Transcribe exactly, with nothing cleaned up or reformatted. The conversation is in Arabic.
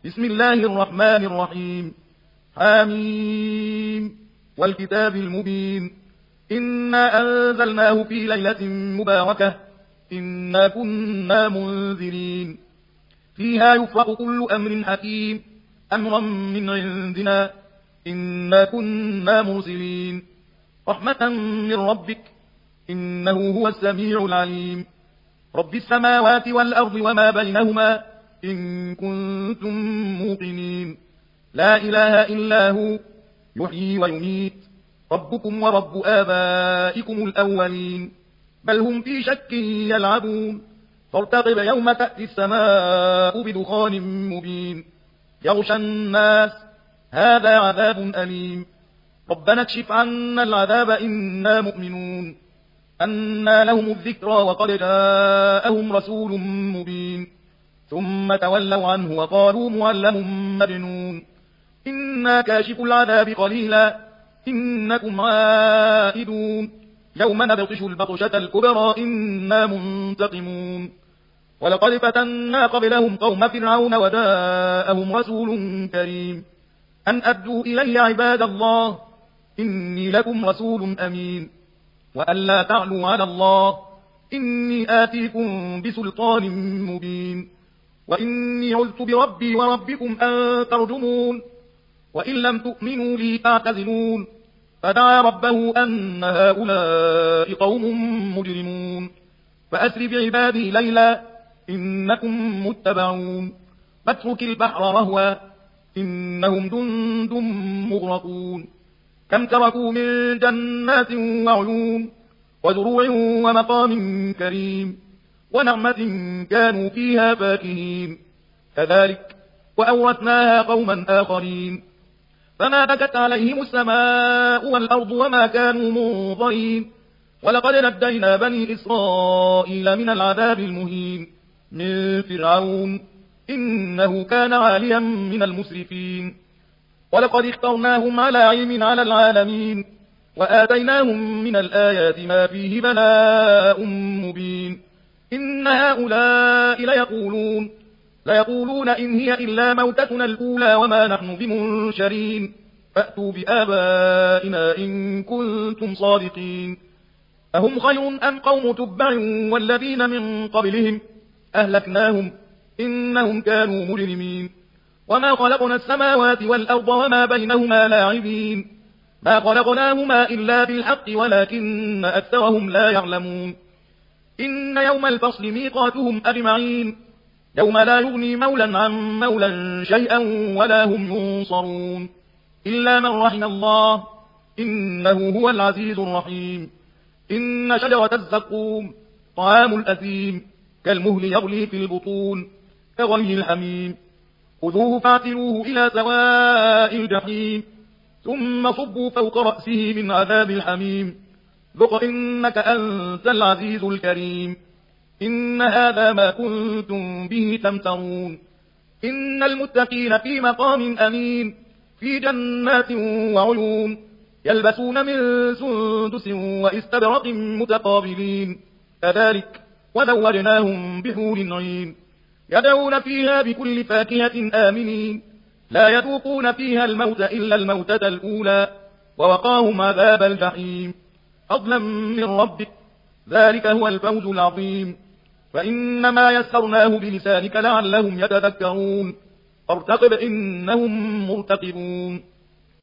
بسم الله الرحمن الرحيم. حميم والكتاب المبين. إنا أنزلناه في ليلة مباركة إنا كنا منذرين فيها يفرق كل أمر حكيم أمرا من عندنا إنا كنا مرسلين رحمة من ربك إنه هو السميع العليم. رب السماوات والأرض وما بينهما إن كنتم موقنين لا إله إلا هو يحيي ويميت ربكم ورب آبائكم الأولين بل هم في شك يلعبون فارتقب يوم تأتي السماء بدخان مبين يغشى الناس هذا عذاب أليم ربنا اكشف عنا العذاب إنا مؤمنون أنى لهم الذكرى وقد جاءهم رسول مبين ثم تولوا عنه وقالوا معلم مجنون إنا كاشف العذاب قليلا إنكم عائدون يوم نبطش البطشة الكبرى إنا منتقمون ولقد فتنا قبلهم قوم فرعون وجاءهم رسول كريم أن أدوا إلي عباد الله إني لكم رسول أمين وأن لا تعلوا على الله إني آتيكم بسلطان مبين وإني عذت بربي وربكم أن ترجمون وإن لم تؤمنوا لي فاعتزلون فدعا ربه أن هؤلاء قوم مجرمون فأسر بعبادي ليلا إنكم متبعون فاترك البحر رهوا إنهم جند مغرقون كم تركوا من جنات وعيون وزروع ومقام كريم ونعمة كانوا فيها فاكهين كذلك وأورثناها قوما آخرين فما بكت عليهم السماء والأرض وما كانوا منظرين ولقد نجينا بني إسرائيل من العذاب المهين من فرعون إنه كان عاليا من المسرفين ولقد اخترناهم على علم على العالمين وآتيناهم من الآيات ما فيه بلاء مبين إن هؤلاء ليقولون ليقولون إن هي إلا موتتنا الأولى وما نحن بمنشرين فأتوا بآبائنا إن كنتم صادقين أهم خير أم قوم تبع والذين من قبلهم أهلكناهم إنهم كانوا مجرمين وما خلقنا السماوات والأرض وما بينهما لاعبين ما خلقناهما إلا بالحق ولكن أكثرهم لا يعلمون إن يوم الفصل ميقاتهم أجمعين يوم لا يغني مولا عن مولا شيئا ولا هم ينصرون إلا من رحم الله إنه هو العزيز الرحيم إن شجرة الزقوم طعام الأثيم كالمهل يغلي في البطون كغلي الحميم خذوه فاعتلوه إلى سواء الجحيم ثم صبوا فوق رأسه من عذاب الحميم ذق إنك أنت العزيز الكريم إن هذا ما كنتم به تمترون إن المتقين في مقام أمين في جنات وعيون يلبسون من سندس وإستبرق متقابلين كذلك وزوجناهم بحور عين يدعون فيها بكل فاكهة آمنين لا يذوقون فيها الموت إلا الموتة الأولى ووقاهم عذاب الجحيم فضلا من ربك ذلك هو الفوز العظيم فإنما يسرناه بلسانك لعلهم يتذكرون فارتقب إنهم مرتقبون